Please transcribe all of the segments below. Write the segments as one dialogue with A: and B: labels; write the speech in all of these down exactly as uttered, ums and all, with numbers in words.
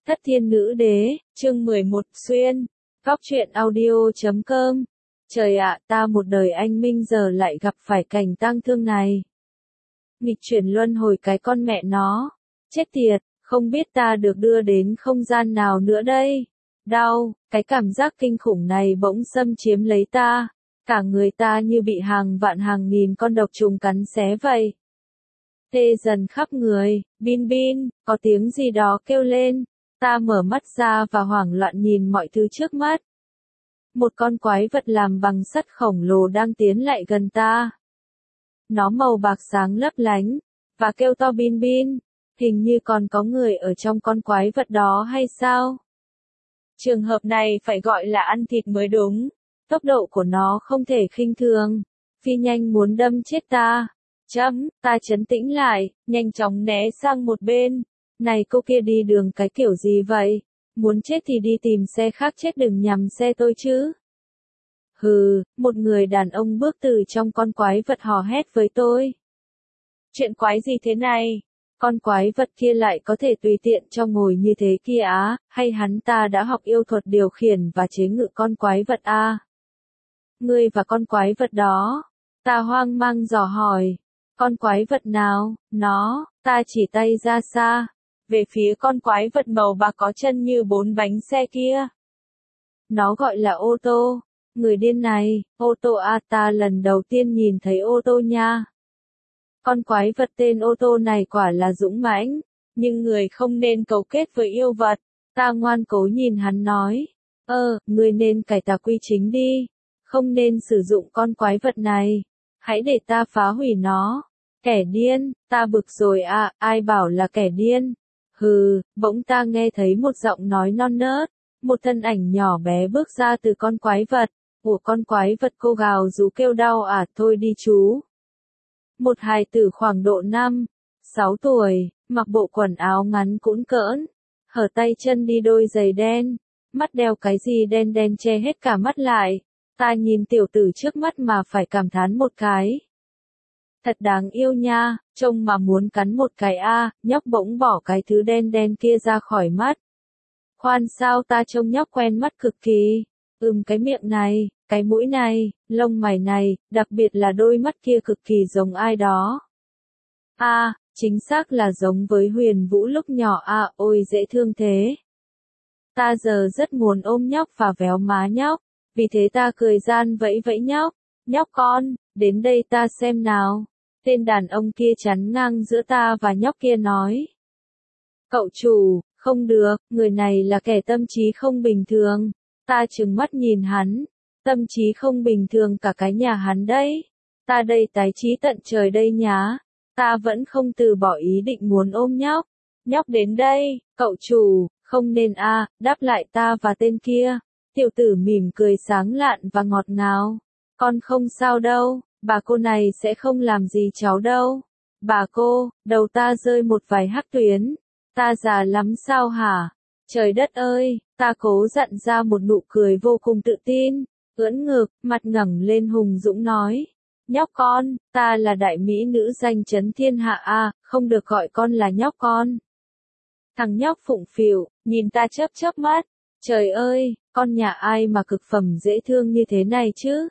A: Thất Thiên Nữ Đế, chương mười một, xuyên, góc truyện audio chấm com. Trời ạ, ta một đời anh minh giờ lại gặp phải cảnh tang thương này. Nghịch chuyển luân hồi cái con mẹ nó. Chết tiệt, không biết ta được đưa đến không gian nào nữa đây. Đau, cái cảm giác kinh khủng này bỗng xâm chiếm lấy ta. Cả người ta như bị hàng vạn hàng nghìn con độc trùng cắn xé vậy. Tê dần khắp người, bin bin, có tiếng gì đó kêu lên. Ta mở mắt ra và hoảng loạn nhìn mọi thứ trước mắt. Một con quái vật làm bằng sắt khổng lồ đang tiến lại gần ta. Nó màu bạc sáng lấp lánh, và kêu to bin bin, hình như còn có người ở trong con quái vật đó hay sao? Trường hợp này phải gọi là ăn thịt mới đúng. Tốc độ của nó không thể khinh thường, phi nhanh muốn đâm chết ta. Chấm, ta trấn tĩnh lại, nhanh chóng né sang một bên. Này cô kia đi đường cái kiểu gì vậy? Muốn chết thì đi tìm xe khác chết đừng nhằm xe tôi chứ. Hừ, một người đàn ông bước từ trong con quái vật hò hét với tôi. Chuyện quái gì thế này? Con quái vật kia lại có thể tùy tiện cho ngồi như thế kia á, hay hắn ta đã học yêu thuật điều khiển và chế ngự con quái vật a? Ngươi và con quái vật đó. Ta hoang mang dò hỏi. Con quái vật nào? Nó, ta chỉ tay ra xa. Về phía con quái vật màu bạc có chân như bốn bánh xe kia. Nó gọi là ô tô. Người điên này, ô tô à, ta lần đầu tiên nhìn thấy ô tô nha. Con quái vật tên ô tô này quả là dũng mãnh, nhưng người không nên cấu kết với yêu vật. Ta ngoan cố nhìn hắn nói, ơ, người nên cải tà quy chính đi, không nên sử dụng con quái vật này, hãy để ta phá hủy nó. Kẻ điên, ta bực rồi à, ai bảo là kẻ điên. Hừ, bỗng ta nghe thấy một giọng nói non nớt, một thân ảnh nhỏ bé bước ra từ con quái vật. Của con quái vật cô gào rú kêu đau à, thôi đi chú. Một hài tử khoảng độ năm, sáu tuổi, mặc bộ quần áo ngắn cũn cỡn, hở tay chân đi đôi giày đen, mắt đeo cái gì đen đen che hết cả mắt lại. Ta nhìn tiểu tử trước mắt mà phải cảm thán một cái. Thật đáng yêu nha, trông mà muốn cắn một cái a, à, nhóc bỗng bỏ cái thứ đen đen kia ra khỏi mắt. Khoan sao ta trông nhóc quen mắt cực kỳ. Ừm cái miệng này, cái mũi này, lông mày này, đặc biệt là đôi mắt kia cực kỳ giống ai đó. A, à, chính xác là giống với Huyền Vũ lúc nhỏ à, ôi dễ thương thế. Ta giờ rất muốn ôm nhóc và véo má nhóc, vì thế ta cười gian vẫy vẫy nhóc. Nhóc con, đến đây ta xem nào. Tên đàn ông kia chắn ngang giữa ta và nhóc kia nói. Cậu chủ, không được, người này là kẻ tâm trí không bình thường. Ta trừng mắt nhìn hắn, tâm trí không bình thường cả cái nhà hắn đấy. Ta đây tái trí tận trời đây nhá. Ta vẫn không từ bỏ ý định muốn ôm nhóc. Nhóc đến đây, cậu chủ, không nên a, à, đáp lại ta và tên kia. Tiểu tử mỉm cười sáng lạn và ngọt ngào. Con không sao đâu, bà cô này sẽ không làm gì cháu đâu. Bà cô, đầu ta rơi một vài hắc tuyến. Ta già lắm sao hả? Trời đất ơi, ta cố dặn ra một nụ cười vô cùng tự tin, ưỡn ngực, mặt ngẩng lên hùng dũng nói. Nhóc con, ta là đại mỹ nữ danh chấn thiên hạ a, không được gọi con là nhóc con. Thằng nhóc phụng phịu, nhìn ta chớp chớp mắt. Trời ơi, con nhà ai mà cực phẩm dễ thương như thế này chứ?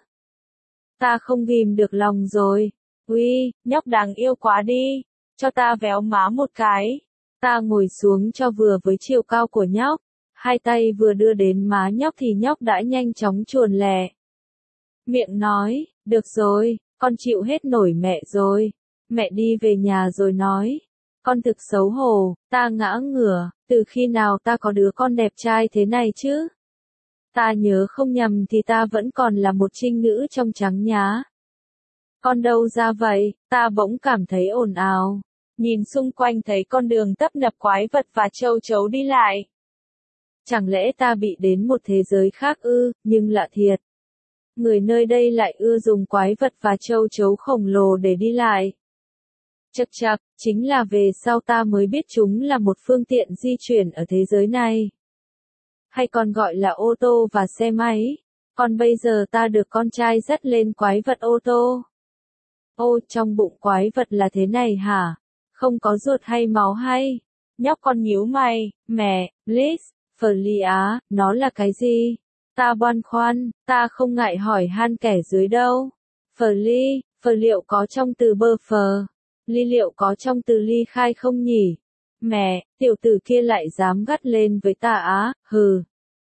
A: Ta không ghim được lòng rồi. Ui, nhóc đáng yêu quá đi. Cho ta véo má một cái. Ta ngồi xuống cho vừa với chiều cao của nhóc. Hai tay vừa đưa đến má nhóc thì nhóc đã nhanh chóng chuồn lẹ. Miệng nói, được rồi, con chịu hết nổi mẹ rồi. Mẹ đi về nhà rồi nói. Con thực xấu hổ, ta ngã ngửa, từ khi nào ta có đứa con đẹp trai thế này chứ? Ta nhớ không nhầm thì ta vẫn còn là một trinh nữ trong trắng nhá. Con đâu ra vậy? Ta bỗng cảm thấy ồn ào. Nhìn xung quanh thấy con đường tấp nập quái vật và châu chấu đi lại. Chẳng lẽ ta bị đến một thế giới khác ư, nhưng lạ thiệt. Người nơi đây lại ưa dùng quái vật và châu chấu khổng lồ để đi lại. Chậc chậc, chính là về sau ta mới biết chúng là một phương tiện di chuyển ở thế giới này. Hay còn gọi là ô tô và xe máy. Còn bây giờ ta được con trai dắt lên quái vật ô tô. Ô, trong bụng quái vật là thế này hả? Không có ruột hay máu hay? Nhóc con nhíu mày, mẹ, please, Flia, nó là cái gì? Ta băn khoăn, ta không ngại hỏi han kẻ dưới đâu. Fli, phờ liệu có trong từ bơ phờ? Ly liệu có trong từ ly khai không nhỉ? Mẹ, tiểu tử kia lại dám gắt lên với ta á, hừ.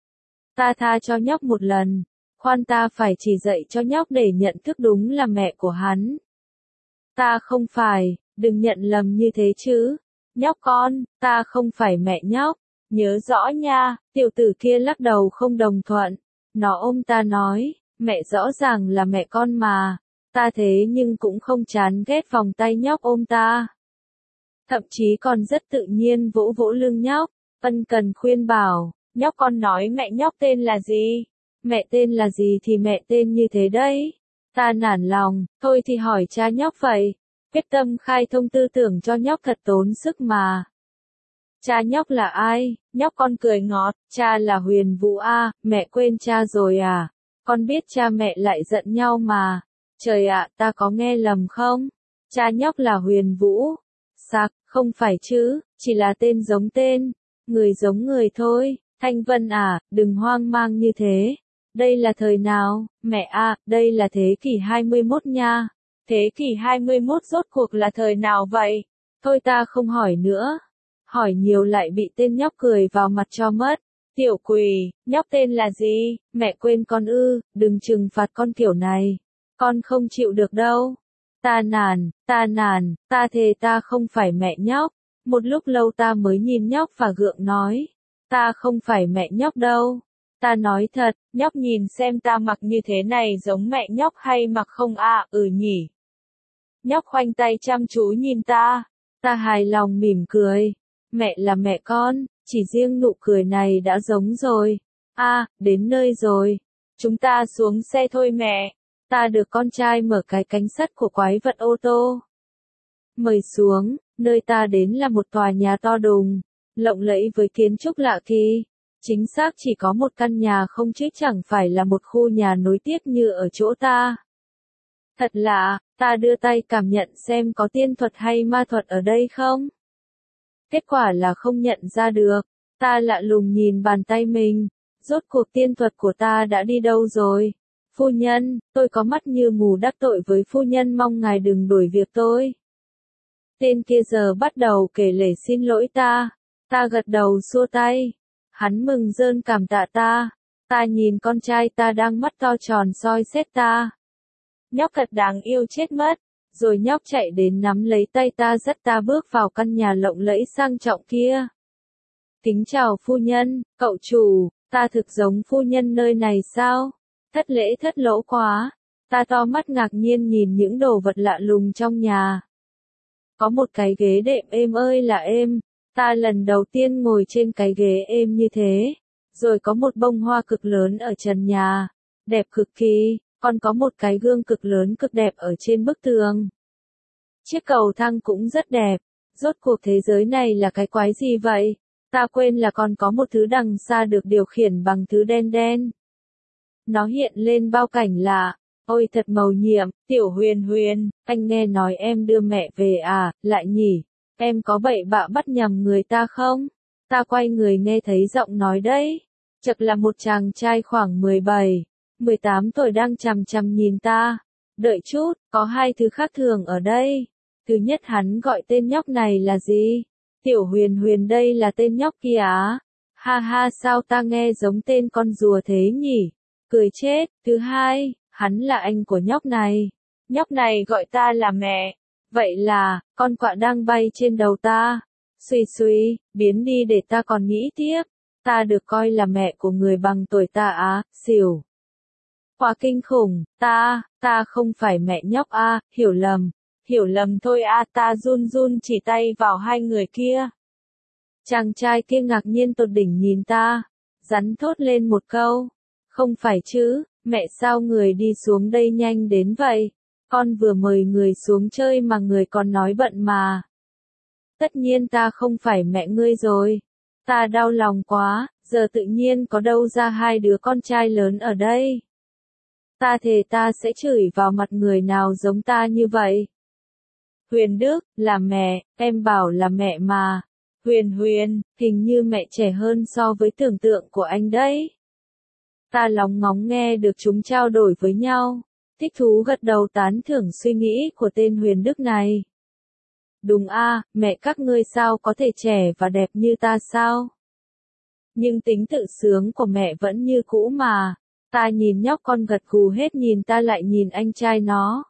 A: Ta tha cho nhóc một lần. Khoan ta phải chỉ dạy cho nhóc để nhận thức đúng là mẹ của hắn. Ta không phải, đừng nhận lầm như thế chứ. Nhóc con, ta không phải mẹ nhóc. Nhớ rõ nha, tiểu tử kia lắc đầu không đồng thuận. Nó ôm ta nói, mẹ rõ ràng là mẹ con mà. Ta thế nhưng cũng không chán ghét vòng tay nhóc ôm ta. Thậm chí còn rất tự nhiên vỗ vỗ lưng nhóc, ân cần khuyên bảo, nhóc con nói mẹ nhóc tên là gì? Mẹ tên là gì thì mẹ tên như thế đấy. Ta nản lòng, thôi thì hỏi cha nhóc vậy. Quyết tâm khai thông tư tưởng cho nhóc thật tốn sức mà. Cha nhóc là ai? Nhóc con cười ngọt, cha là Huyền Vũ a, mẹ quên cha rồi à? Con biết cha mẹ lại giận nhau mà. Trời ạ, ta có nghe lầm không? Cha nhóc là Huyền Vũ. Sặc, không phải chứ, chỉ là tên giống tên. Người giống người thôi. Thanh Vân à, đừng hoang mang như thế. Đây là thời nào? Mẹ à, đây là thế kỷ hai mươi mốt nha. Thế kỷ hai mươi mốt rốt cuộc là thời nào vậy? Thôi ta không hỏi nữa. Hỏi nhiều lại bị tên nhóc cười vào mặt cho mất. Tiểu quỷ, nhóc tên là gì? Mẹ quên con ư, đừng trừng phạt con kiểu này. Con không chịu được đâu. Ta nản, ta nản, ta thề ta không phải mẹ nhóc. Một lúc lâu ta mới nhìn nhóc và gượng nói. Ta không phải mẹ nhóc đâu. Ta nói thật, nhóc nhìn xem ta mặc như thế này giống mẹ nhóc hay mặc không à, ừ nhỉ. Nhóc khoanh tay chăm chú nhìn ta. Ta hài lòng mỉm cười. Mẹ là mẹ con, chỉ riêng nụ cười này đã giống rồi. À, đến nơi rồi. Chúng ta xuống xe thôi mẹ. Ta được con trai mở cái cánh sắt của quái vật ô tô. Mời xuống, nơi ta đến là một tòa nhà to đùng, lộng lẫy với kiến trúc lạ kỳ. Chính xác chỉ có một căn nhà không chứ chẳng phải là một khu nhà nối tiếp như ở chỗ ta. Thật lạ, ta đưa tay cảm nhận xem có tiên thuật hay ma thuật ở đây không. Kết quả là không nhận ra được. Ta lạ lùng nhìn bàn tay mình. Rốt cuộc tiên thuật của ta đã đi đâu rồi? Phu nhân, tôi có mắt như mù đắc tội với phu nhân, mong ngài đừng đuổi việc tôi. Tên kia giờ bắt đầu kể lể xin lỗi ta. Ta gật đầu xua tay. Hắn mừng rơn cảm tạ ta. Ta nhìn con trai ta đang mắt to tròn soi xét ta. Nhóc thật đáng yêu chết mất. Rồi nhóc chạy đến nắm lấy tay ta dắt ta bước vào căn nhà lộng lẫy sang trọng kia. Kính chào phu nhân, cậu chủ, ta thực giống phu nhân nơi này sao? Thất lễ thất lỗ quá. Ta to mắt ngạc nhiên nhìn những đồ vật lạ lùng trong nhà. Có một cái ghế đệm êm ơi là êm. Ta lần đầu tiên ngồi trên cái ghế êm như thế. Rồi có một bông hoa cực lớn ở trần nhà. Đẹp cực kỳ. Còn có một cái gương cực lớn cực đẹp ở trên bức tường. Chiếc cầu thang cũng rất đẹp. Rốt cuộc thế giới này là cái quái gì vậy? Ta quên là còn có một thứ đằng xa được điều khiển bằng thứ đen đen. Nó hiện lên bao cảnh lạ. Ôi thật mầu nhiệm, tiểu Huyền Huyền, anh nghe nói em đưa mẹ về à, lại nhỉ? Em có bậy bạ bắt nhầm người ta không? Ta quay người nghe thấy giọng nói đấy. Chật là một chàng trai khoảng mười bảy, mười tám tuổi đang chằm chằm nhìn ta. Đợi chút, có hai thứ khác thường ở đây. Thứ nhất, hắn gọi tên nhóc này là gì? Tiểu Huyền Huyền, đây là tên nhóc kia á. Ha ha, sao ta nghe giống tên con rùa thế nhỉ? Cười chết. Thứ hai, hắn là anh của nhóc này. Nhóc này gọi ta là mẹ. Vậy là, con quạ đang bay trên đầu ta. Xuy xuy, biến đi để ta còn nghĩ tiếp. Ta được coi là mẹ của người bằng tuổi ta á, xỉu. Quá kinh khủng, ta, ta không phải mẹ nhóc a, hiểu lầm. Hiểu lầm thôi a, ta run run chỉ tay vào hai người kia. Chàng trai kia ngạc nhiên tột đỉnh nhìn ta. Rắn thốt lên một câu. Không phải chứ, mẹ sao người đi xuống đây nhanh đến vậy? Con vừa mời người xuống chơi mà người còn nói bận mà. Tất nhiên ta không phải mẹ ngươi rồi. Ta đau lòng quá, giờ tự nhiên có đâu ra hai đứa con trai lớn ở đây. Ta thề ta sẽ chửi vào mặt người nào giống ta như vậy. Huyền Đức, là mẹ, em bảo là mẹ mà. Huyền Huyền, hình như mẹ trẻ hơn so với tưởng tượng của anh đấy. Ta lóng ngóng nghe được chúng trao đổi với nhau. Thích thú gật đầu tán thưởng suy nghĩ của tên Huyền Đức này. Đúng a, mẹ các ngươi sao có thể trẻ và đẹp như ta sao? Nhưng tính tự sướng của mẹ vẫn như cũ mà. Ta nhìn nhóc con gật gù hết nhìn ta lại nhìn anh trai nó.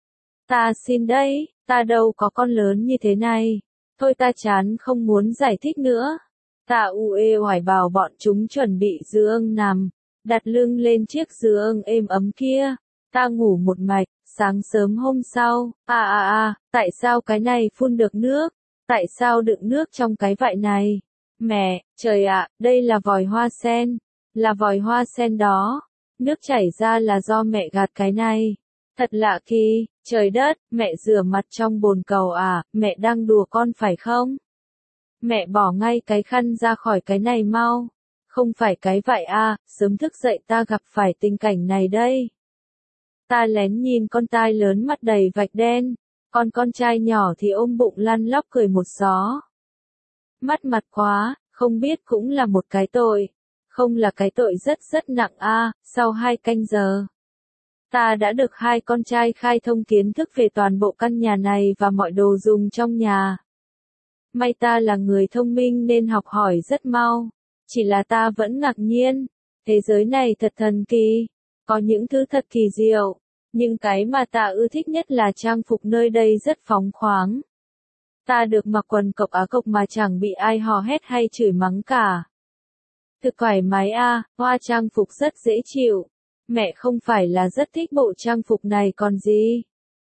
A: Ta xin đấy, ta đâu có con lớn như thế này. Thôi ta chán không muốn giải thích nữa. Ta u ê oải bảo bọn chúng chuẩn bị giường nằm, đặt lưng lên chiếc giường êm ấm kia. Ta ngủ một mạch, sáng sớm hôm sau, à à à, tại sao cái này phun được nước? Tại sao đựng nước trong cái vại này? Mẹ, trời ạ, đây là vòi hoa sen, là vòi hoa sen đó. Nước chảy ra là do mẹ gạt cái này. Thật lạ kỳ, trời đất, mẹ rửa mặt trong bồn cầu à, mẹ đang đùa con phải không? Mẹ bỏ ngay cái khăn ra khỏi cái này mau. Không phải cái vậy à, sớm thức dậy ta gặp phải tình cảnh này đây. Ta lén nhìn con tai lớn mắt đầy vạch đen, còn con trai nhỏ thì ôm bụng lăn lóc cười một gió. Mắt mặt quá, không biết cũng là một cái tội. Không là cái tội rất rất nặng a. À, sau hai canh giờ. Ta đã được hai con trai khai thông kiến thức về toàn bộ căn nhà này và mọi đồ dùng trong nhà. May ta là người thông minh nên học hỏi rất mau. Chỉ là ta vẫn ngạc nhiên. Thế giới này thật thần kỳ. Có những thứ thật kỳ diệu. Nhưng cái mà ta ưa thích nhất là trang phục nơi đây rất phóng khoáng. Ta được mặc quần cộc á cộc mà chẳng bị ai hò hét hay chửi mắng cả. Thực thoải mái a, hoa trang phục rất dễ chịu. Mẹ không phải là rất thích bộ trang phục này còn gì.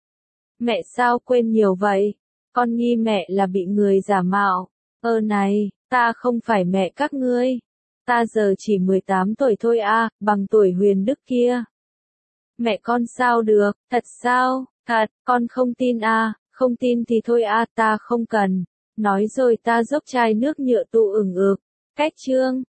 A: Mẹ sao quên nhiều vậy? Con nghi mẹ là bị người giả mạo. Ơ này, ta không phải mẹ các ngươi. Ta giờ chỉ mười tám tuổi thôi a, bằng tuổi Huyền Đức kia. Mẹ con sao được, thật sao, thật, con không tin a, không tin thì thôi a, ta không cần. Nói rồi ta dốc chai nước nhựa tụ ửng ực. Cách chương.